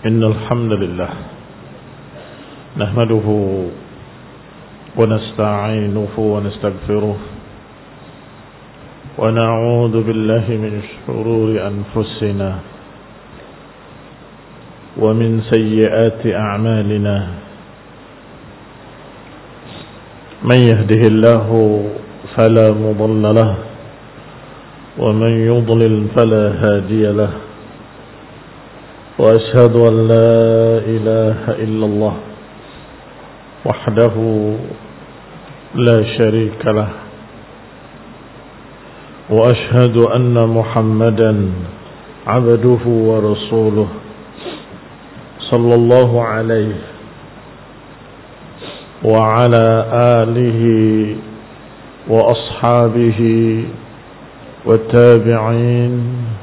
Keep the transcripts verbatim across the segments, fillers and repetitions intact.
إن الحمد لله نحمده ونستعينه ونستغفره ونعوذ بالله من شرور أنفسنا ومن سيئات أعمالنا من يهده الله فلا مضل له ومن يضلل فلا هادي له وأشهد أن لا إله إلا الله وحده لا شريك له وأشهد أن محمدا عبده ورسوله صلى الله عليه وعلى آله وأصحابه والتابعين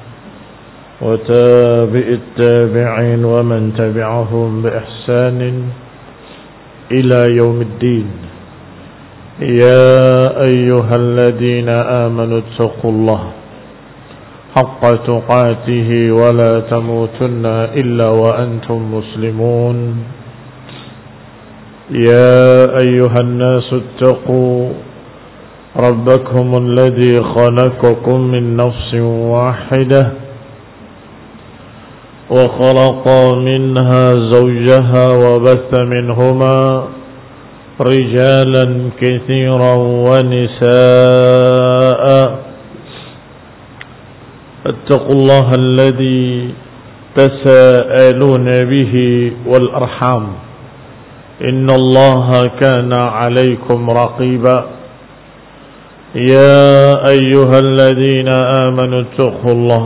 وتابع التابعين ومن تبعهم بإحسان إلى يوم الدين. يا أيها الذين آمنوا اتقوا الله حق تقاته ولا تموتن إلا وأنتم مسلمون. يا أيها الناس اتقوا ربكم الذي خلقكم من نفس واحدة وخلق منها زوجها وبث منهما رجالا كثيرا ونساء. اتقوا الله الذي تساءلون به والأرحام إن الله كان عليكم رقيبا. يا أيها الذين آمنوا اتقوا الله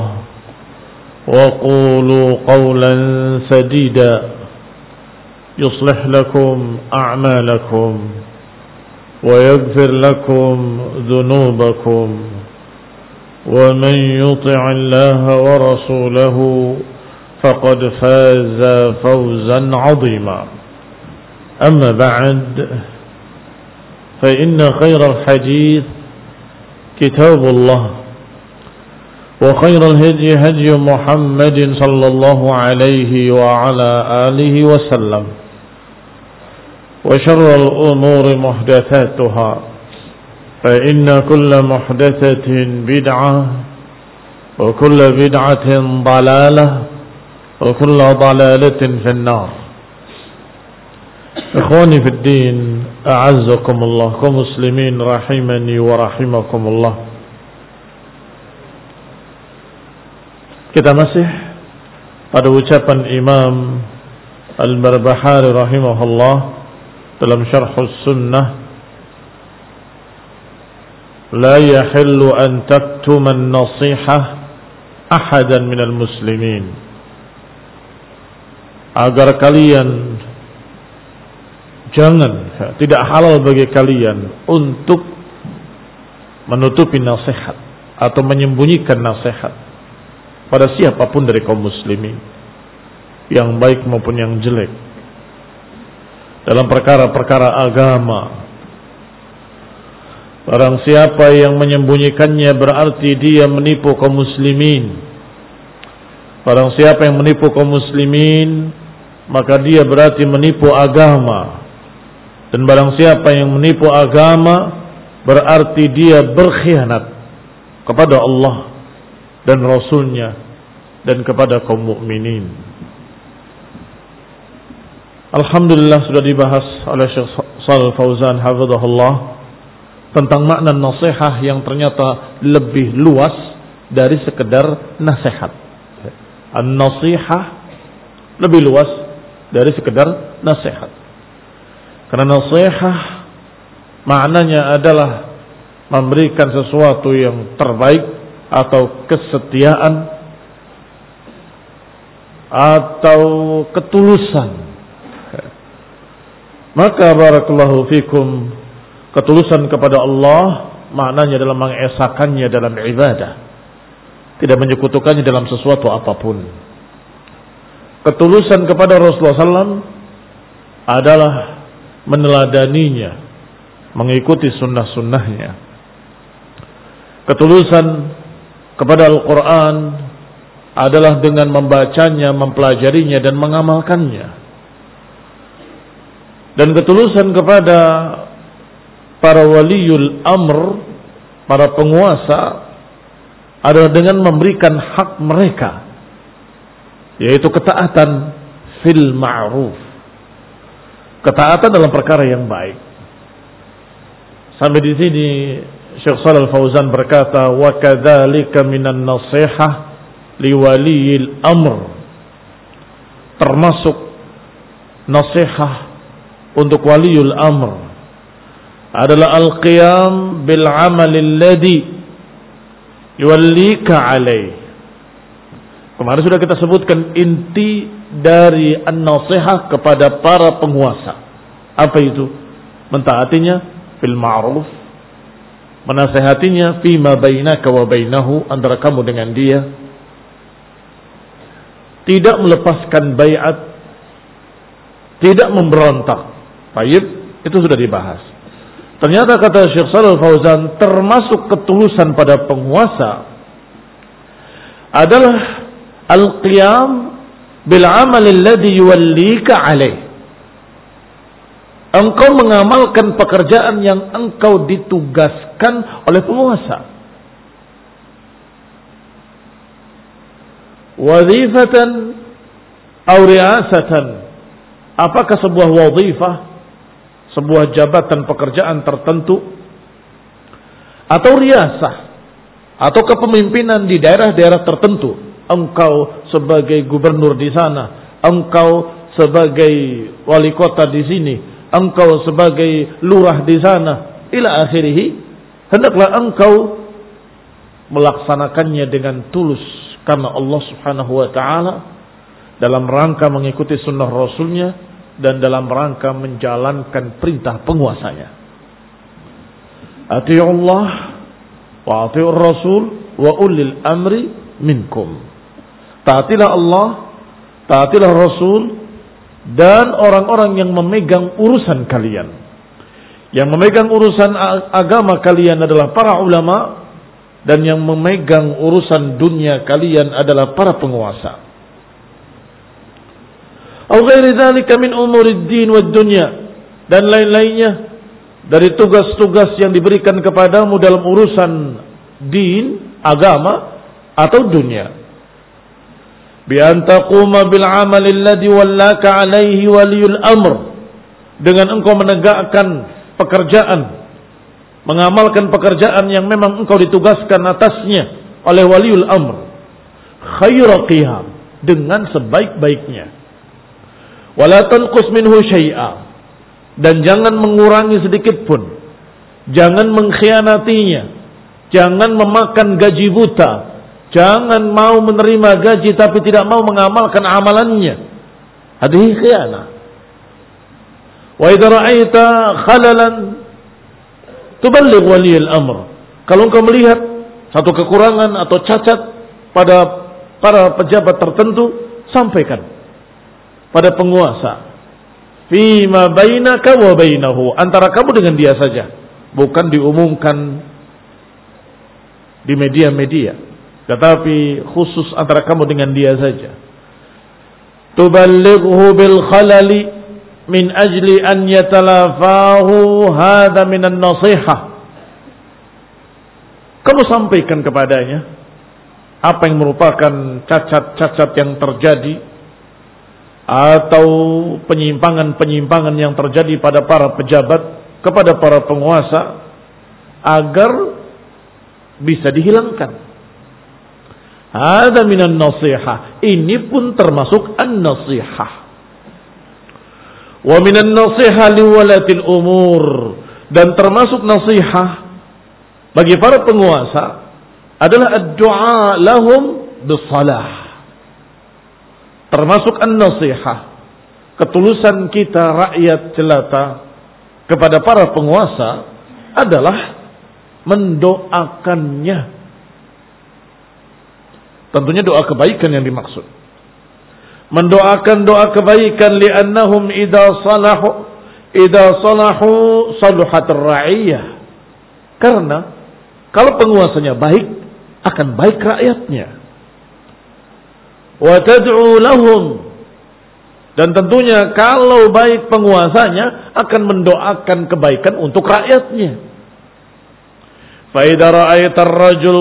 وقولوا قولا سديدا يصلح لكم أعمالكم ويغفر لكم ذنوبكم ومن يطع الله ورسوله فقد فاز فوزا عظيما. أما بعد فإن خير الحديث كتاب الله وخير الهدي هدي محمد صلى الله عليه وعلى آله وسلم وشر الأمور محدثاتها فإن كل محدثة بدعة وكل بدعة ضلالة وكل ضلالة في النار. إخواني في الدين أعزكم الله كمسلمين رحمني ورحمكم الله. Kita masih pada ucapan Imam Al-Barbahari rahimahullah dalam Syarhus Sunnah, la yahillu an taktuma an-nasihah ahadan minal muslimin. Agar kalian jangan, tidak halal bagi kalian untuk menutupi nasihat atau menyembunyikan nasihat pada siapapun dari kaum muslimin, yang baik maupun yang jelek, dalam perkara-perkara agama. Barang siapa yang menyembunyikannya berarti dia menipu kaum muslimin. Barang siapa yang menipu kaum muslimin, maka dia berarti menipu agama. Dan barang siapa yang menipu agama berarti dia berkhianat kepada Allah dan Rasulnya dan kepada kaum mukminin. Alhamdulillah sudah dibahas oleh Syekh Shalih Fauzan hafizahullah tentang makna nasihat yang ternyata lebih luas dari sekedar nasihat. An-nasihah lebih luas dari sekedar nasihat. Karena nasihat maknanya adalah memberikan sesuatu yang terbaik atau kesetiaan atau ketulusan. Maka barakallahu fikum, ketulusan kepada Allah maknanya adalah mengesakannya dalam ibadah, tidak menyekutukannya dalam sesuatu apapun. Ketulusan kepada Rasulullah sallallahu alaihi wasallam adalah meneladaninya, mengikuti sunnah-sunnahnya. Ketulusan kepada Al-Quran adalah dengan membacanya, mempelajarinya dan mengamalkannya. Dan ketulusan kepada para waliul amr, para penguasa, adalah dengan memberikan hak mereka, yaitu ketaatan fil ma'ruf, ketaatan dalam perkara yang baik. Sampai di sini Syekh Shalal Fauzan berkata, wa kadzalika minan nasihah liwaliyil amr, termasuk nasihat untuk waliul amr adalah al-qiyam bil amal alladhi yuwallika alaih. Kemarin sudah kita sebutkan inti dari an-nasihah kepada para penguasa. Apa itu? Mentaatinya fil ma'ruf, menasihatinya fima bainaka wa bainahu, antara kamu dengan dia, tidak melepaskan baiat, tidak memberontak. Baik, itu sudah dibahas. Ternyata kata Syekh Shalal Fauzan, termasuk ketulusan pada penguasa adalah al-qiyam bil amal alladhi yuwallika alaih. Engkau mengamalkan pekerjaan yang engkau ditugaskan oleh penguasa. Wazifatan atau riasatan. Apakah sebuah wazifah, sebuah jabatan pekerjaan tertentu, atau riasah, atau kepemimpinan di daerah-daerah tertentu. Engkau sebagai gubernur di sana, engkau sebagai wali kota di sini, engkau sebagai lurah di sana, ila akhirih. Hendaklah engkau melaksanakannya dengan tulus karena Allah Subhanahu wa taala, dalam rangka mengikuti sunnah Rasulnya dan dalam rangka menjalankan perintah penguasanya. Ati'ullah wa ati'ur Rasul wa ulil amri minkum. Taatilah Allah, taatilah Rasul, dan orang-orang yang memegang urusan kalian. Yang memegang urusan agama kalian adalah para ulama, dan yang memegang urusan dunia kalian adalah para penguasa. Au ghairi dzalika min umurid din wad dunya, dan lain-lainnya dari tugas-tugas yang diberikan kepadamu dalam urusan din, agama atau dunia. Bi an taquma bil amal alladhi wallaka alaihi waliyul amr, dengan engkau menegakkan pekerjaan, mengamalkan pekerjaan yang memang engkau ditugaskan atasnya oleh waliul amr, khairu qiyam, dengan sebaik-baiknya. Wala tanqus minhu syai'a, dan jangan mengurangi sedikit pun, jangan mengkhianatinya, jangan memakan gaji buta, jangan mau menerima gaji tapi tidak mau mengamalkan amalannya. Hadhihi khiyanah. Wa idza ra'aita khalalan tuballigh waliyul amr. Kalau engkau melihat satu kekurangan atau cacat pada para pejabat tertentu, sampaikan pada penguasa. Fima bainaka wa bainahu, antara kamu dengan dia saja, bukan diumumkan di media-media, tetapi khusus antara kamu dengan dia saja. Tuballighu bil khalali min ajli an yatalafahu hadha minan nasihah. Kamu sampaikan kepadanya apa yang merupakan cacat-cacat yang terjadi atau penyimpangan-penyimpangan yang terjadi pada para pejabat, kepada para penguasa, agar bisa dihilangkan. Hadza minan nasihah. Ini pun termasuk an-nasihah. Wa minan nasihah liwalatil umur, dan termasuk nasihah bagi para penguasa adalah ad-du'a lahum bis-salah. Termasuk an-nasihah, ketulusan kita rakyat jelata kepada para penguasa adalah mendoakannya. Tentunya doa kebaikan yang dimaksud. Mendoakan doa kebaikan, li'annahum idza salahu idza salahu saluhat ar-ra'iyah. Karena kalau penguasanya baik, akan baik rakyatnya. wa tad'u lahum, dan tentunya kalau baik penguasanya akan mendoakan kebaikan untuk rakyatnya. Fa idza ra'aita ar-rajul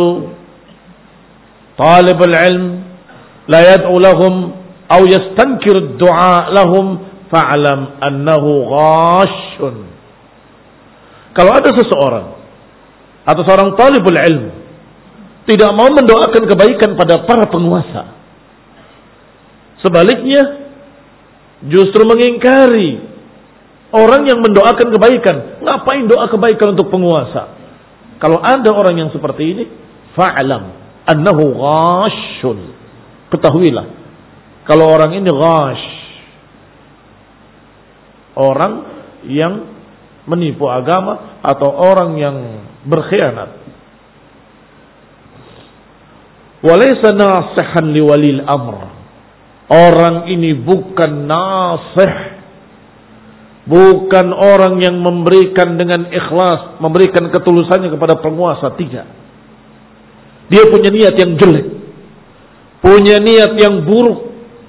talib al-'ilm la yad'u lahum aw yastankiru ad-du'a lahum fa'lam annahu ghashun. Kalau ada seseorang atau seorang talibul ilm tidak mau mendoakan kebaikan pada para penguasa, sebaliknya justru mengingkari orang yang mendoakan kebaikan. Ngapain doa kebaikan untuk penguasa? Kalau ada orang yang seperti ini, fa'lam annahu ghashun. Ketahuilah, kalau orang ini ghash, orang yang menipu agama atau orang yang berkhianat. Walaysa nasihan liwalil amr. Orang ini bukan nasih, bukan orang yang memberikan dengan ikhlas, memberikan ketulusannya kepada penguasa, tidak. Dia punya niat yang jelek, punya niat yang buruk.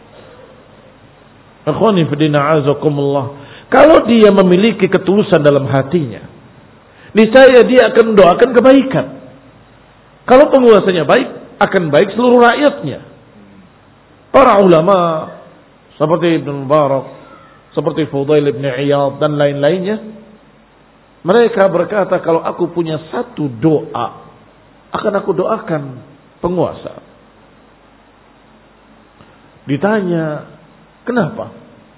Akhwani fillah azakumullah. Kalau dia memiliki ketulusan dalam hatinya, niscaya dia akan mendoakan kebaikan. Kalau penguasanya baik, akan baik seluruh rakyatnya. Para ulama seperti Ibn Mubarak, seperti Fudail ibn Iyad dan lain-lainnya, mereka berkata, kalau aku punya satu doa, akan aku doakan penguasa. Ditanya, kenapa?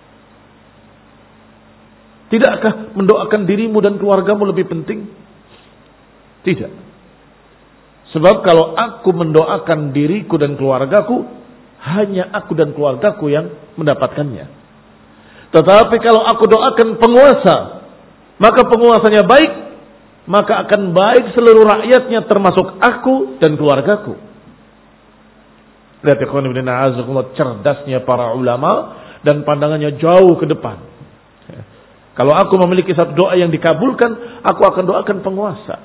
Tidakkah mendoakan dirimu dan keluargamu lebih penting? Tidak. Sebab kalau aku mendoakan diriku dan keluargaku, hanya aku dan keluargaku yang mendapatkannya. Tetapi kalau aku doakan penguasa, maka penguasanya baik, maka akan baik seluruh rakyatnya termasuk aku dan keluargaku. Lihat ikhwan ibn a'azakumullah, cerdasnya para ulama dan pandangannya jauh ke depan. Kalau aku memiliki satu doa yang dikabulkan, aku akan doakan penguasa.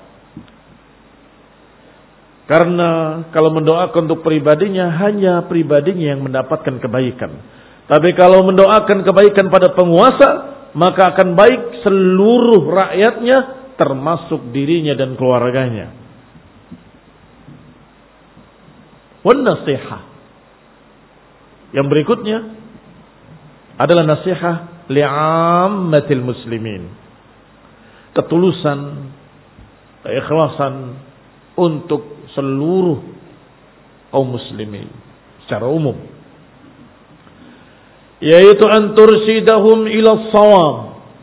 Karena kalau mendoakan untuk pribadinya, hanya pribadinya yang mendapatkan kebaikan. Tapi kalau mendoakan kebaikan pada penguasa, maka akan baik seluruh rakyatnya, termasuk dirinya dan keluarganya. Wan nasihah. Yang berikutnya adalah nasihat li'ammatil muslimin. Ketulusan, keikhlasan untuk seluruh kaum muslimin secara umum. Yaitu an tursidahum ila shawab.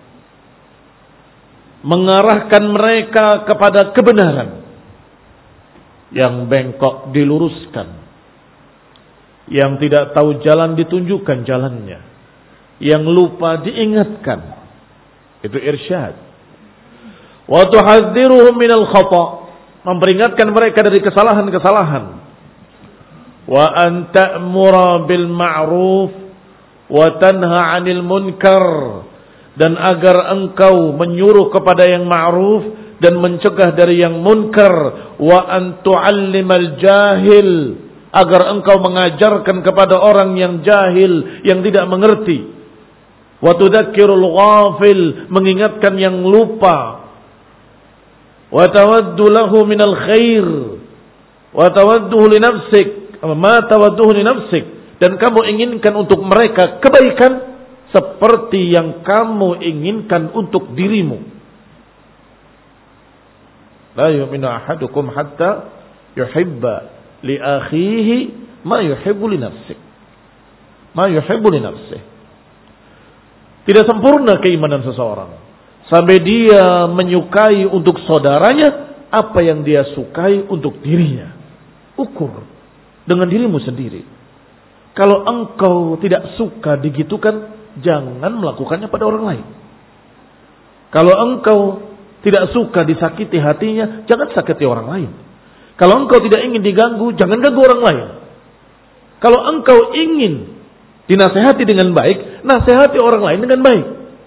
Mengarahkan mereka kepada kebenaran. Yang bengkok diluruskan. Yang tidak tahu jalan ditunjukkan jalannya. Yang lupa diingatkan. Itu irsyad. Wa tuhadziruhum minal khata'. Memperingatkan mereka dari kesalahan-kesalahan. Wa an ta'mura bil ma'ruf wa tanha 'anil munkar. Dan agar engkau menyuruh kepada yang ma'ruf dan mencegah dari yang munkar. Wa an tu'allimal jahil. Agar engkau mengajarkan kepada orang yang jahil, yang tidak mengerti. Wa tudzakkirul ghafil, mengingatkan yang lupa. Wa tawaddu lahu minal khair. Wa tawadduhu li nafsik, ma tawadduhu li nafsik, dan kamu inginkan untuk mereka kebaikan seperti yang kamu inginkan untuk dirimu. La yu'minu ahadukum hatta yuhibba li akhihi ma yuhibbu li nafsih. Ma yuhibbu li nafsih. Tidak sempurna keimanan seseorang sampai dia menyukai untuk saudaranya apa yang dia sukai untuk dirinya. Ukur dengan dirimu sendiri. Kalau engkau tidak suka digitukan, jangan melakukannya pada orang lain. Kalau engkau tidak suka disakiti hatinya, jangan sakiti orang lain. Kalau engkau tidak ingin diganggu, jangan ganggu orang lain. Kalau engkau ingin dinasehati dengan baik, nasehati orang lain dengan baik.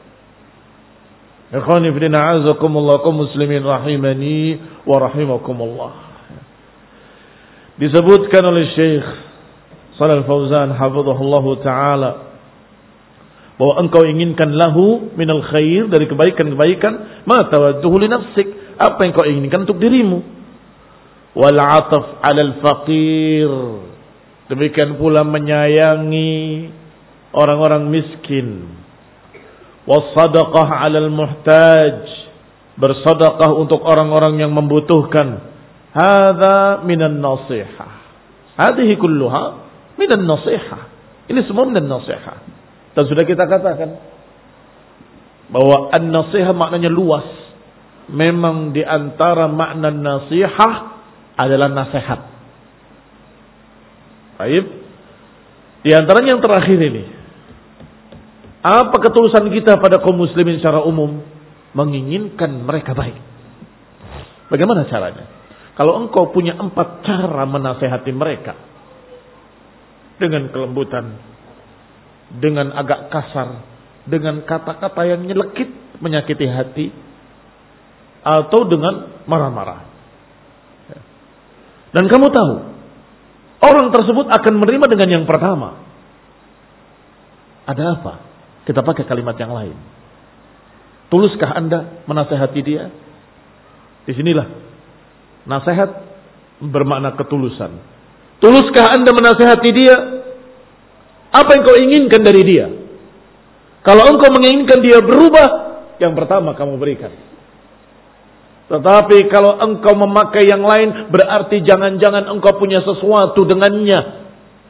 Ikhwani fillah a'azakumullah kaum muslimin rahimani wa rahimakumullah. Disebutkan oleh Syekh Shalal Fauzan hafizahullahu taala, bahwa engkau inginkan lahu minal khair, dari kebaikan-kebaikan, ma tawadduhu li nafsik, apa yang kau inginkan untuk dirimu. Wal 'ataf 'alal faqir, demikian pula menyayangi orang-orang miskin. Was sadaqah 'alal muhtaj, bersedekah untuk orang-orang yang membutuhkan. Hadza minan nasihah. Hadhihi kulluha minan nasihah. Ini semua minan nasihah. Dan sudah kita katakan bahwa an-nasihah maknanya luas. Memang di antara makna nasihah adalah nasihat. Baik. Di antaranya yang terakhir ini, apa ketulusan kita pada kaum muslimin secara umum? Menginginkan mereka baik. Bagaimana caranya? Kalau engkau punya empat cara menasehati mereka, dengan kelembutan, dengan agak kasar, dengan kata-kata yang nyelekit menyakiti hati, atau dengan marah-marah. Dan kamu tahu, orang tersebut akan menerima dengan yang pertama. Ada apa? Kita pakai kalimat yang lain. Tuluskah Anda menasehati dia? Disinilah nasihat bermakna ketulusan. Tuluskah Anda menasehati dia? Apa yang kau inginkan dari dia? Kalau engkau menginginkan dia berubah, yang pertama kamu berikan. Tetapi kalau engkau memakai yang lain, berarti jangan-jangan engkau punya sesuatu dengannya.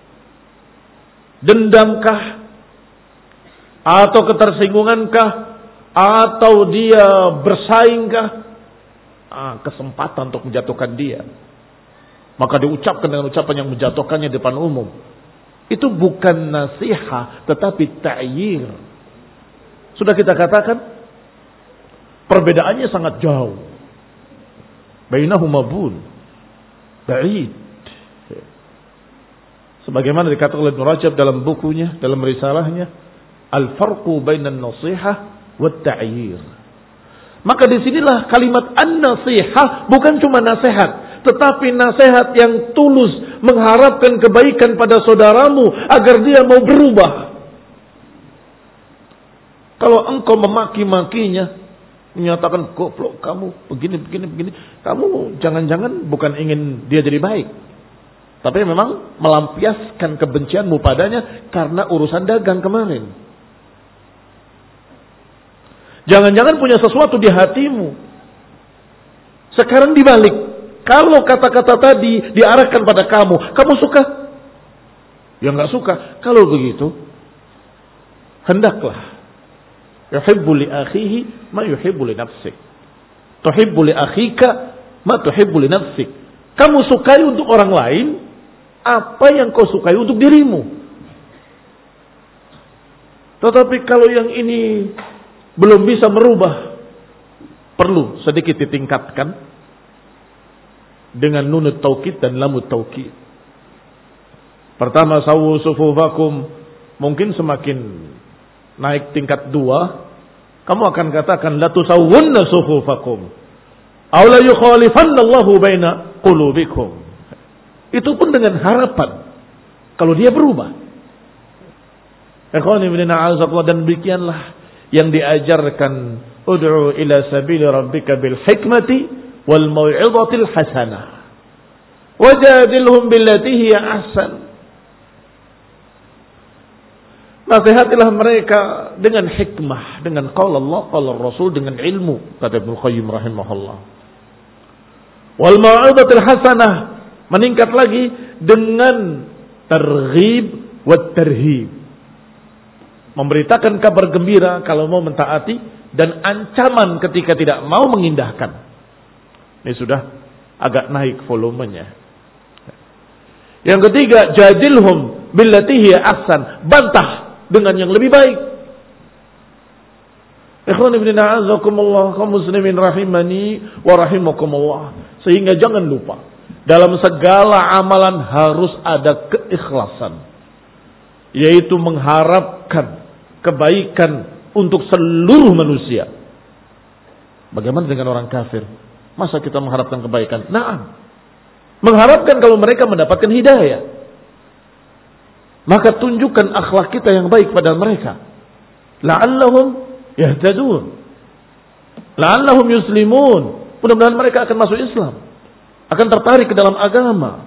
Dendamkah? Atau ketersinggungankah? Atau dia bersaingkah? Ah, kesempatan untuk menjatuhkan dia. Maka diucapkan dengan ucapan yang menjatuhkannya di depan umum. Itu bukan nasihat, tetapi ta'yir. Sudah kita katakan, perbedaannya sangat jauh. Bainahuma bun ba'id. Sebagaimana dikatakan oleh Ibnu Rajab dalam bukunya, dalam risalahnya, Al-Farqu bainan nasihah wa ta'yir. Maka disinilah kalimat an-nasihah bukan cuma nasihat, tetapi nasihat yang tulus, mengharapkan kebaikan pada saudaramu agar dia mau berubah. Kalau engkau memaki-makinya, menyatakan goblok kamu, begini, begini, begini, kamu jangan-jangan bukan ingin dia jadi baik, tapi memang melampiaskan kebencianmu padanya karena urusan dagang kemarin. Jangan-jangan punya sesuatu di hatimu. Sekarang dibalik. Kalau kata-kata tadi diarahkan pada kamu, kamu suka? Ya enggak suka. Kalau begitu, hendaklah yuhibbu li akhihi ma yuhibbu li nafsik. Tuhibbu li akhika ma tuhibbu li nafsik. Kamu sukai untuk orang lain apa yang kau sukai untuk dirimu. Tetapi kalau yang ini belum bisa merubah, perlu sedikit ditingkatkan dengan nunut taukid dan lamut taukid. Pertama, sawu sufufakum, mungkin semakin naik tingkat dua, kamu akan katakan la tusawwunna sufufakum aw la yukhalifannallahu baina qulubikum. Itu pun dengan harapan kalau dia berubah. Ikhwani fillah, a'azakumullah, dan demikianlah yang diajarkan, ud'u ila sabili rabbika bil hikmati wal mau'izatil hasanah wajadilhum billati hiya ahsan. Nasihatilah mereka dengan hikmah, dengan qala Allah, qala Rasul, dengan ilmu, kata Ibnu Qayyim rahimahullah. Wal mau'izatil hasanah, meningkat lagi dengan targhib wat tarhib, memberitakan kabar gembira kalau mau mentaati dan ancaman ketika tidak mau mengindahkan. Ini sudah agak naik volumenya. Yang ketiga, jadilhum billati hiya ahsan, bantah dengan yang lebih baik. Ikhwan ibn a'azakumullah, kaum muslimin rahimani wa rahimakumullah. Sehingga jangan lupa, dalam segala amalan harus ada keikhlasan, yaitu mengharapkan kebaikan untuk seluruh manusia. Bagaimana dengan orang kafir? Masa kita mengharapkan kebaikan? Naam. Mengharapkan kalau mereka mendapatkan hidayah. maka tunjukkan akhlak kita yang baik pada mereka. La'allahum yahtadun. La'allahum yuslimun. Mudah-mudahan mereka akan masuk Islam, akan tertarik ke dalam agama.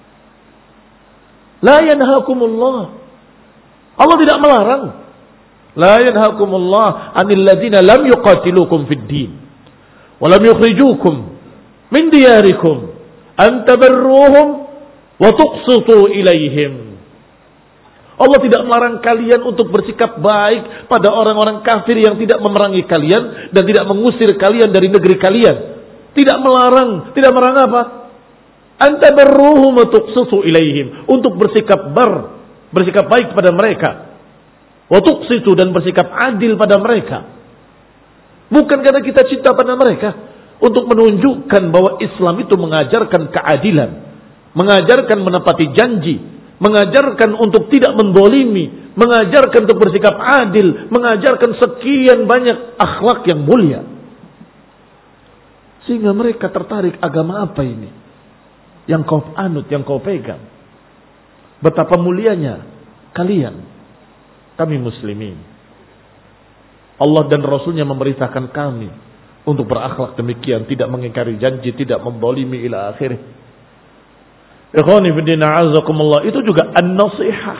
La yanhakumullah. Allah tidak melarang. La yanhakumullah 'anil ladzina lam yuqatilukum fid din wa lam yukhrijukum min diyarikum an tabarruhum wa tuqsitu ilaihim. Allah tidak melarang kalian untuk bersikap baik pada orang-orang kafir yang tidak memerangi kalian dan tidak mengusir kalian dari negeri kalian. Tidak melarang, tidak melarang apa? Anta berruhum wa tuqsitu ilaihim, untuk bersikap bar, bersikap baik pada mereka. Wa tuqsitu, dan bersikap adil pada mereka. Bukan karena kita cinta pada mereka, untuk menunjukkan bahwa Islam itu mengajarkan keadilan, mengajarkan menepati janji, mengajarkan untuk tidak mendolimi, mengajarkan untuk bersikap adil, mengajarkan sekian banyak akhlak yang mulia. Sehingga mereka tertarik, agama apa ini yang kau anut, yang kau pegang. Betapa mulianya kalian, kami muslimin. Allah dan Rasulnya memerintahkan kami untuk berakhlak demikian, tidak mengingkari janji, tidak mendolimi ila akhirih. Ikhwani fiddina azakumullah, itu juga an-nasihah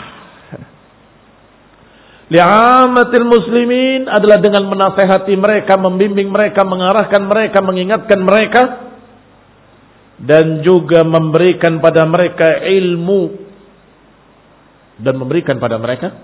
li'amatil muslimin, adalah dengan menasehati mereka, membimbing mereka, mengarahkan mereka, mengingatkan mereka, dan juga memberikan pada mereka ilmu dan memberikan pada mereka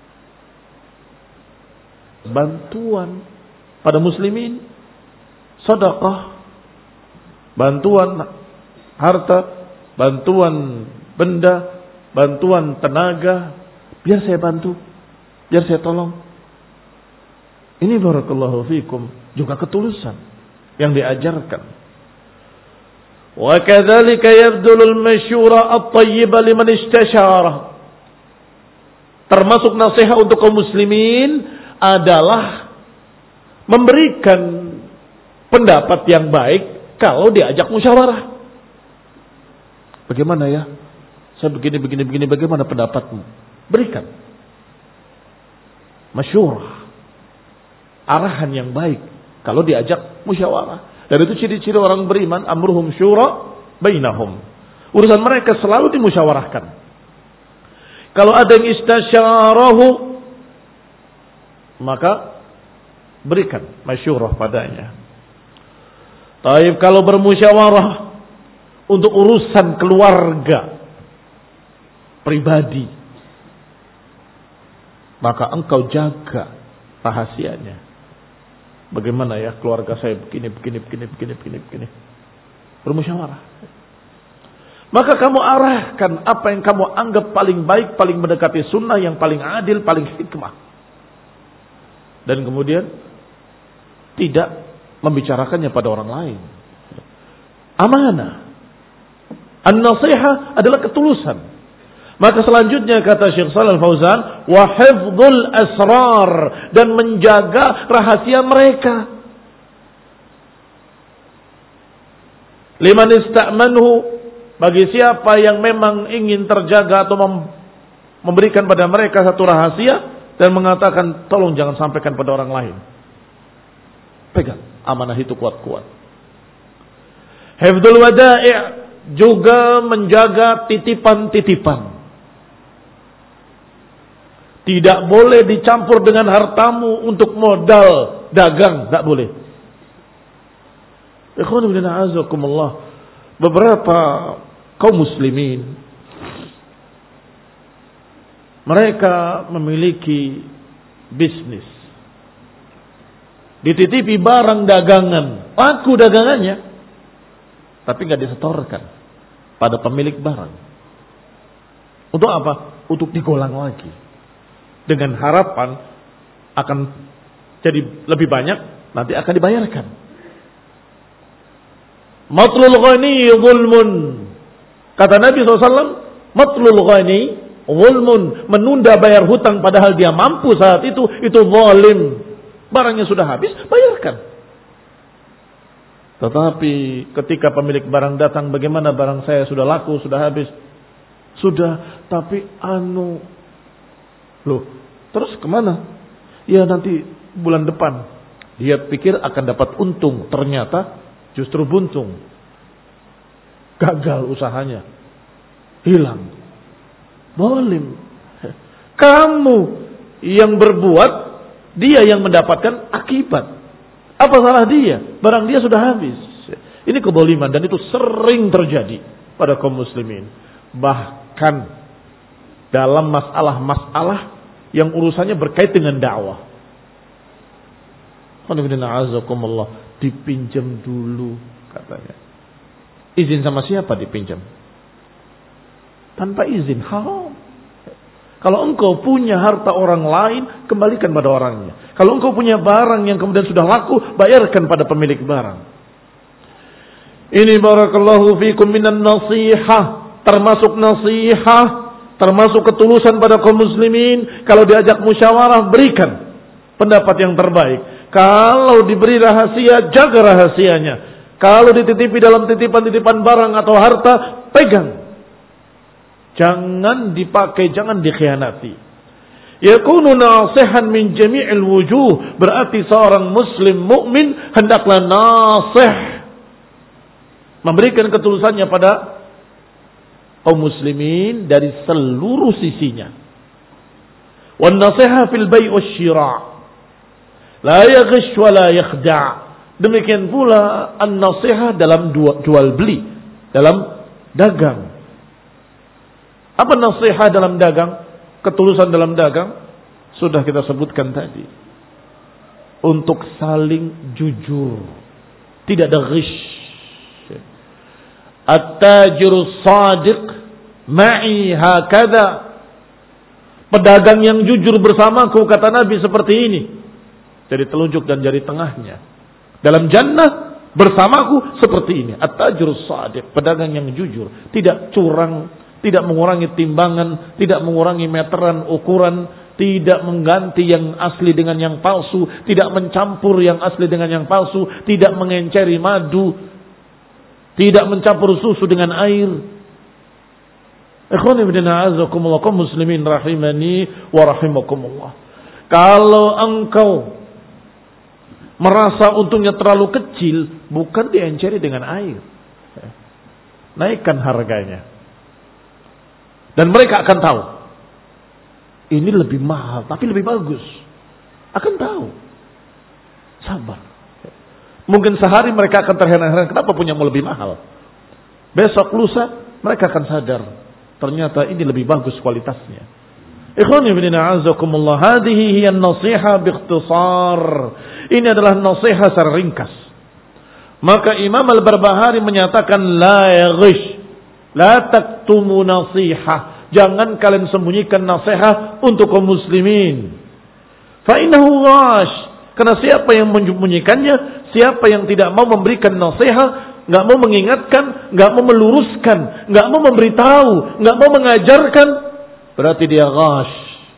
bantuan pada muslimin, sedekah, bantuan harta, bantuan benda, bantuan tenaga. Biar saya bantu, biar saya tolong. Ini barakallahu fikum juga ketulusan yang diajarkan. Wa kadzalika yabdulul masyura at-tayyiba liman istashara. Termasuk nasihat untuk kaum muslimin adalah memberikan pendapat yang baik kalau diajak musyawarah. Bagaimana ya? Saya begini, begini, begini. Bagaimana pendapatmu? Berikan masyurah, arahan yang baik kalau diajak musyawarah. Dan itu ciri-ciri orang beriman. Amruhum syura bainahum. Urusan mereka selalu dimusyawarahkan. Kalau ada yang istasyarahu, maka berikan masyurah padanya. Taib, kalau bermusyawarah untuk urusan keluarga pribadi, maka engkau jaga rahasianya. Bagaimana ya keluarga saya begini, begini, begini, begini, begini, begini. Bermusyawarah. Maka kamu arahkan apa yang kamu anggap paling baik, paling mendekati sunnah, yang paling adil, paling hikmah. Dan kemudian tidak membicarakannya pada orang lain. Amanah. An-nasihah adalah ketulusan. Maka selanjutnya kata Syekh Shalal Fauzan, wa hifdzul asrar, dan menjaga rahasia mereka. Liman ista'manhu, bagi siapa yang memang ingin terjaga atau memberikan pada mereka satu rahasia dan mengatakan tolong jangan sampaikan pada orang lain. Pegang amanah itu kuat-kuat. Hifdzul wada'i', juga menjaga titipan-titipan. Tidak boleh dicampur dengan hartamu untuk modal dagang, tidak boleh. Ikhwan fillah a'azakumullah, beberapa kaum muslimin mereka memiliki bisnis, dititipi barang dagangan, laku dagangannya, tapi nggak disetorkan pada pemilik barang. Untuk apa? Untuk digolang lagi, dengan harapan akan jadi lebih banyak, nanti akan dibayarkan. Matlul ghani zulmun. Kata Nabi shallallahu alaihi wasallam, matlul ghani zulmun, menunda bayar hutang padahal dia mampu saat itu, itu zalim. Barangnya sudah habis, bayarkan. Tetapi ketika pemilik barang datang, bagaimana barang saya sudah laku, sudah habis? Sudah, tapi anu, Loh, terus kemana? Ya nanti bulan depan. Dia pikir akan dapat untung, ternyata justru buntung. Gagal usahanya. Hilang. Zalim. Kamu yang berbuat, dia yang mendapatkan akibat. Apa salah dia? Barang dia sudah habis. Ini kezaliman dan itu sering terjadi pada kaum muslimin. Bahkan dalam masalah-masalah yang urusannya berkait dengan dakwah. Dipinjam dulu katanya. Izin sama siapa dipinjam? Tanpa izin, haram. Kalau engkau punya harta orang lain, kembalikan pada orangnya. Kalau engkau punya barang yang kemudian sudah laku, bayarkan pada pemilik barang. Ini barakallahu fikum minan nasihah. Termasuk nasihah, termasuk ketulusan pada kaum muslimin. Kalau diajak musyawarah, berikan pendapat yang terbaik. Kalau diberi rahasia, jaga rahasianya. Kalau dititipi dalam titipan-titipan barang atau harta, pegang. Jangan dipakai, jangan dikhianati. Yakunu nasihan min jami'il wujuh. Berarti seorang muslim mukmin hendaklah nasih. Memberikan ketulusannya pada kaum muslimin dari seluruh sisinya. Wan nasiha fil bai' wasyira'. La yaghish wa la yakhda'. Demikian pula an-nasiha dalam jual beli, dalam dagang. Apa nasihat dalam dagang? Ketulusan dalam dagang sudah kita sebutkan tadi. Untuk saling jujur, tidak ada ghish. At-tajiru shadiq ma'i hakadha. Pedagang yang jujur bersamaku, kata Nabi, seperti ini. Jari telunjuk dan jari tengahnya. Dalam jannah bersamaku seperti ini. At-tajiru shadiq, pedagang yang jujur, tidak curang, tidak mengurangi timbangan, tidak mengurangi meteran, ukuran, tidak mengganti yang asli dengan yang palsu, tidak mencampur yang asli dengan yang palsu, tidak mengenceri madu, tidak mencampur susu dengan air. Ikhwani bidina azakumullah, kaum muslimin rahimani wa rahimakumullah. Kalau engkau merasa untungnya terlalu kecil, bukan dienceri dengan air. Naikkan harganya. Dan mereka akan tahu. Ini lebih mahal, tapi lebih bagus. Akan tahu. Sabar. Mungkin sehari mereka akan terheran-heran, kenapa punyamu lebih mahal? Besok lusa, mereka akan sadar. Ternyata ini lebih bagus kualitasnya. Ikhwani fillah azakumullah, hadhihi hiya an-nasiha biikhtisar. Ini adalah nasihat secara ringkas. Maka Imam Al-Barbahari menyatakan la yaghish, la taktumu nasihah. Jangan kalian sembunyikan nasihat untuk kaum muslimin. Fa innahu ghash. Karena siapa yang menyembunyikannya, siapa yang tidak mau memberikan nasihat, enggak mau mengingatkan, enggak mau meluruskan, enggak mau memberitahu, enggak mau mengajarkan, berarti dia ghash.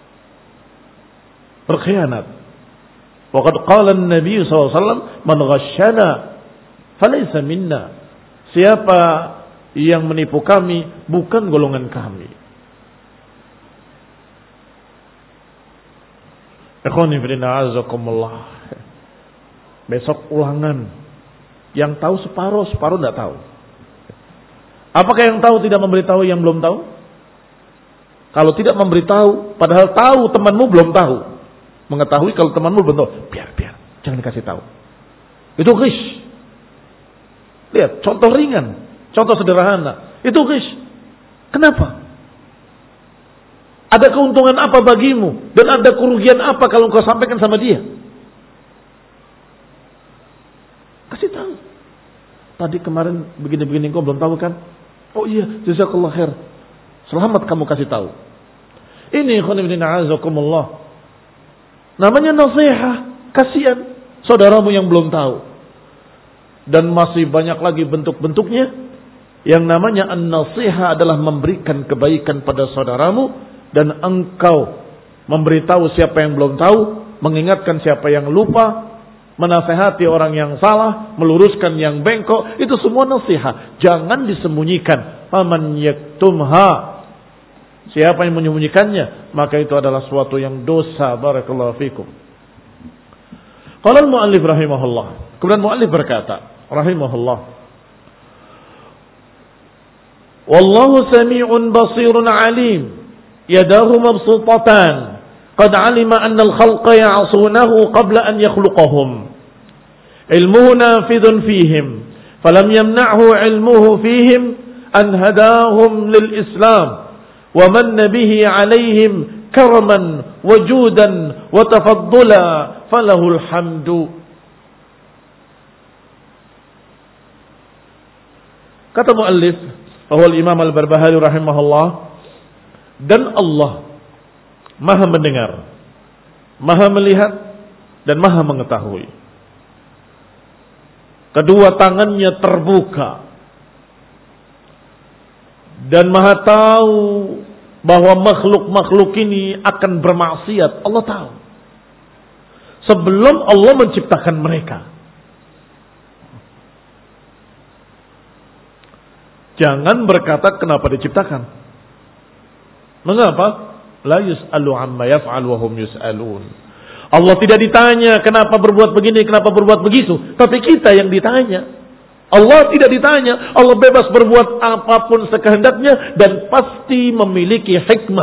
Berkhianat. Waqad qala an-nabi sallallahu alaihi wasallam, "Man ghashana falaysa minna." Siapa yang menipu kami bukan golongan kami. Ikhwani fillah azakumullah. Besok ulangan. Yang tahu separuh, separuh tidak tahu. Apakah yang tahu tidak memberitahu yang belum tahu? Kalau tidak memberitahu, padahal tahu temanmu belum tahu. Mengetahui kalau temanmu belum tahu, biar biar, jangan dikasih tahu. Itu ghish. Lihat, contoh ringan. Contoh sederhana. Itu ghish. Kenapa? Ada keuntungan apa bagimu? Dan ada kerugian apa kalau kau sampaikan sama dia? Kasih tahu. Tadi kemarin begini-begini kau belum tahu kan? Oh iya, jazakallah khair. Selamat kamu kasih tahu. Ini khonibina azakumullah. Namanya nasihat. Kasihan saudaramu yang belum tahu. Dan masih banyak lagi bentuk-bentuknya. Yang namanya an-nasiha adalah memberikan kebaikan pada saudaramu. Dan engkau memberitahu siapa yang belum tahu. Mengingatkan siapa yang lupa. Menasehati orang yang salah. Meluruskan yang bengkok. Itu semua nasihat. Jangan disembunyikan. Faman yaktumha Siapa yang menyembunyikannya, maka itu adalah suatu yang dosa. Barakallahu fikum. Qala al-mu'allif rahimahullah. Kemudian mu'allif berkata, rahimahullah. Wallahu sami'un basirun alim. Yadahu mabsutatan. Qad alima anna al-khalqa ya'asunahu qabla an yakhluqahum. Ilmuhu nafidun fihim. Falam yamna'hu ilmuhu fihim an hadahum lil-islam. ومن به عليهم كرما وجودا وتفضلا فله الحمد. Kata muallif bahwa Imam Al-Barbahari rahimahullah, dan Allah Maha mendengar, Maha melihat, dan Maha mengetahui. Kedua tangannya terbuka dan Maha tahu bahwa makhluk-makhluk ini akan bermaksiat. Allah tahu sebelum Allah menciptakan mereka. Jangan berkata kenapa diciptakan. Mengapa? La yus'alu amma yaf'al wa hum yus'alun. Allah tidak ditanya kenapa berbuat begini, kenapa berbuat begitu, tapi kita yang ditanya. Allah tidak ditanya, Allah bebas berbuat apapun sekehendaknya dan pasti memiliki hikmah.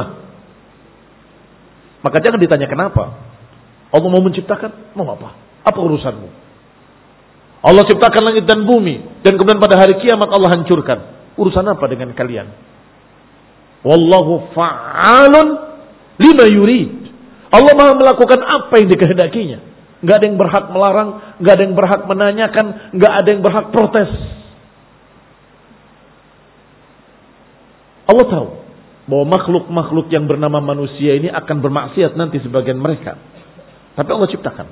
Maka jangan ditanya kenapa. Allah mau menciptakan, mau apa? Apa urusanmu? Allah ciptakan langit dan bumi dan kemudian pada hari kiamat Allah hancurkan. Urusan apa dengan kalian? Wallahu fa'alun lima yurid. Allah Maha melakukan apa yang dikehendakinya. Gak ada yang berhak melarang, gak ada yang berhak menanyakan, gak ada yang berhak protes. Allah tahu bahwa makhluk-makhluk yang bernama manusia ini akan bermaksiat nanti sebagian mereka. Tapi Allah ciptakan.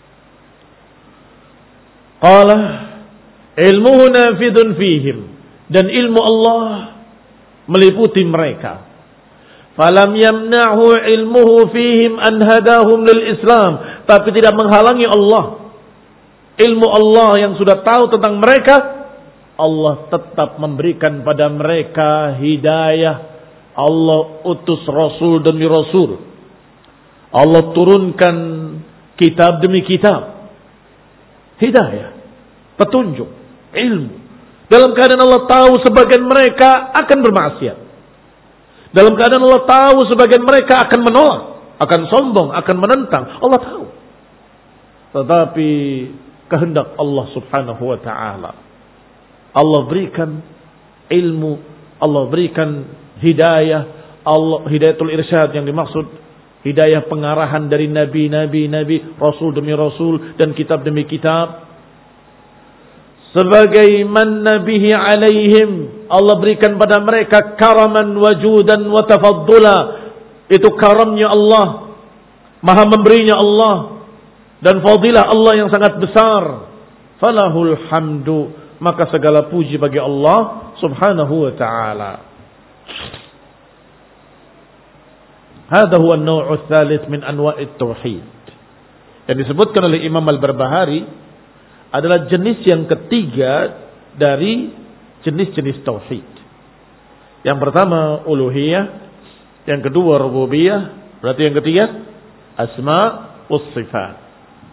Qala ilmuhu nafidun fihim. Dan ilmu Allah meliputi mereka. Falam yamna'hu ilmuhu fihim an hadahum lil Islam. Tapi tidak menghalangi Allah, ilmu Allah yang sudah tahu tentang mereka, Allah tetap memberikan pada mereka hidayah. Allah utus Rasul demi Rasul. Allah turunkan kitab demi kitab. Hidayah, petunjuk, ilmu. Dalam keadaan Allah tahu sebagian mereka akan bermaksiat. Dalam keadaan Allah tahu sebagian mereka akan menolak, akan sombong, akan menentang. Allah tahu. Tetapi kehendak Allah subhanahu wa ta'ala, Allah berikan ilmu, Allah berikan hidayah, Allah hidayatul irsyad yang dimaksud hidayah pengarahan dari nabi-nabi, nabi, rasul demi rasul dan kitab demi kitab. Sebagaimana bihi alaihim, Allah berikan pada mereka karaman wajudan wa tafaddula. Itu karamnya Allah, Maha memberinya Allah, dan fadilah Allah yang sangat besar. Falahul hamdu, maka segala puji bagi Allah subhanahu wa ta'ala. Hada huwa an-naw'u ats-tsalits min anwa'it tauhid. Yang disebutkan oleh Imam Al-Barbahari adalah jenis yang ketiga dari jenis-jenis tauhid. Yang pertama uluhiyah, yang kedua rububiyah, berarti yang ketiga asma was sifat.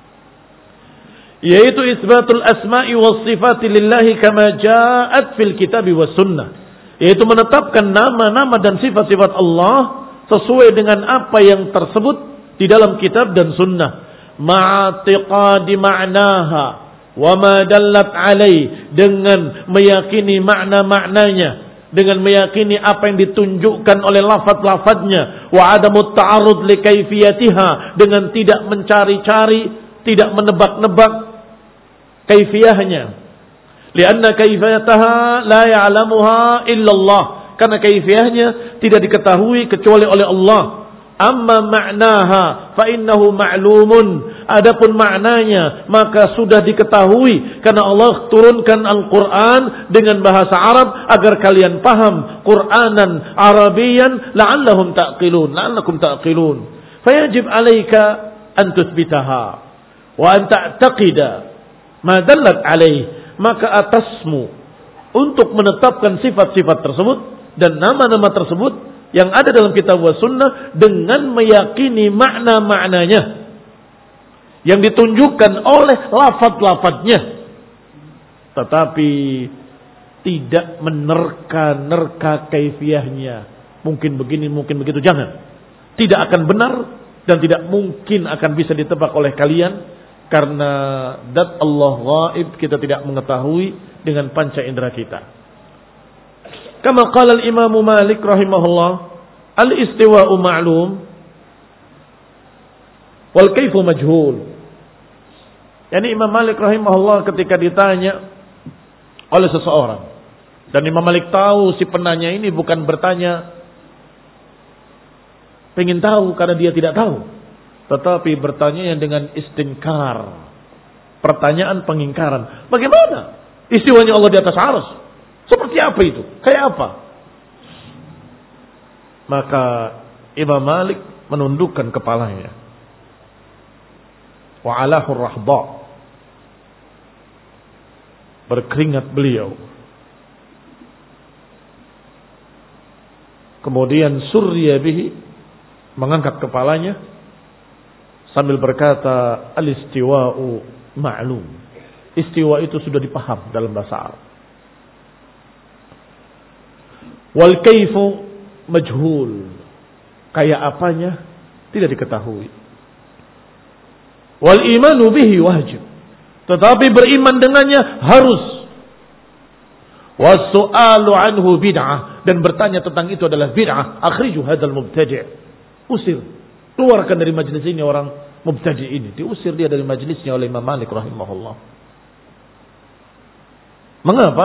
Yaitu isbatul asma'i was sifati lillahi kama ja'at fil kitab was sunnah. Yaitu menetapkan nama-nama dan sifat-sifat Allah sesuai dengan apa yang tersebut di dalam kitab dan sunnah. Ma'atiqadi ma'naha wa ma dallat alaih, dengan meyakini makna-maknanya, dengan meyakini apa yang ditunjukkan oleh lafaz-lafaznya, wa adamut ta'arud li kaifiyatiha, dengan tidak mencari-cari, tidak menebak-nebak kaifiyahnya. Lianna kaifiyataha la ya'lamuha illallah, karena kaifiyahnya tidak diketahui kecuali oleh Allah. Amma ma'naha fa innahu ma'lumun, adapun maknanya maka sudah diketahui karena Allah turunkan Al-Qur'an dengan bahasa Arab agar kalian paham, Qur'anan Arabiyan la'allahum ta'qilun, la'allakum ta'qilun. Fayajib 'alaika an tuthbitaha wa an ta'taqida ma dallat 'alaih, maka atasmu untuk menetapkan sifat-sifat tersebut dan nama-nama tersebut yang ada dalam kitab wa sunnah dengan meyakini makna-maknanya yang ditunjukkan oleh lafaz-lafaznya, tetapi tidak menerka-nerka kaifiyahnya. Mungkin begini, mungkin begitu, jangan. Tidak akan benar dan tidak mungkin akan bisa ditebak oleh kalian, karena zat Allah ghaib, kita tidak mengetahui dengan panca indera kita. Kama qala al-Imam Malik rahimahullah, al-istiwa'u ma'lum wal kaifu majhul. Yani Imam Malik rahimahullah ketika ditanya oleh seseorang, dan Imam Malik tahu si penanya ini bukan bertanya pengen tahu karena dia tidak tahu, tetapi bertanya yang dengan istinkar, pertanyaan pengingkaran. Bagaimana istiwanya Allah di atas arsy? Seperti apa itu? Kayak apa? Maka Imam Malik menundukkan kepalanya. Wa alahu rahba, berkeringat beliau. Kemudian surya bihi, mengangkat kepalanya sambil berkata, al-istiwa'u ma'lum. Istiwa itu sudah dipaham dalam bahasa Arab. Wal kaifu majhul, kayak apanya tidak diketahui. Wal imanu bihi wajib, tetapi beriman dengannya harus. Was-su'alu anhu bid'ah, dan bertanya tentang itu adalah bid'ah. Akhriju hadzal mubtadi', usir, keluarkan dari majelis ini orang mubtadi' ini. Diusir dia dari majelisnya oleh Imam Malik rahimahullah. Mengapa?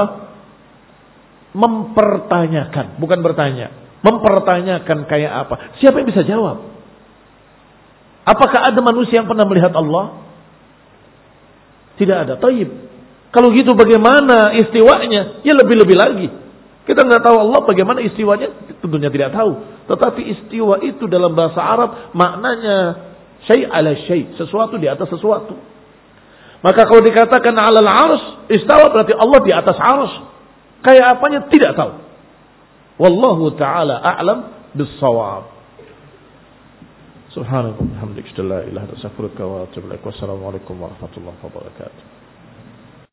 Mempertanyakan, bukan bertanya. Mempertanyakan kayak apa? Siapa yang bisa jawab? Apakah ada manusia yang pernah melihat Allah? Tidak ada. Taib. Kalau gitu bagaimana istiwanya? Ya lebih-lebih lagi. Kita nggak tahu Allah bagaimana istiwanya, tentunya tidak tahu. Tetapi istiwa itu dalam bahasa Arab maknanya syai' ala syai', sesuatu di atas sesuatu. Maka kalau dikatakan 'alal 'arsy, istawa berarti Allah di atas 'arsy. Kayak apanya tidak tahu. Wallahu ta'ala a'lam bis-shawab. Subhanallah, alhamdulillah, la ilaha illa anta, astaghfiruka wa atubu ilaik. Wassalamualaikum warahmatullahi wabarakatuh.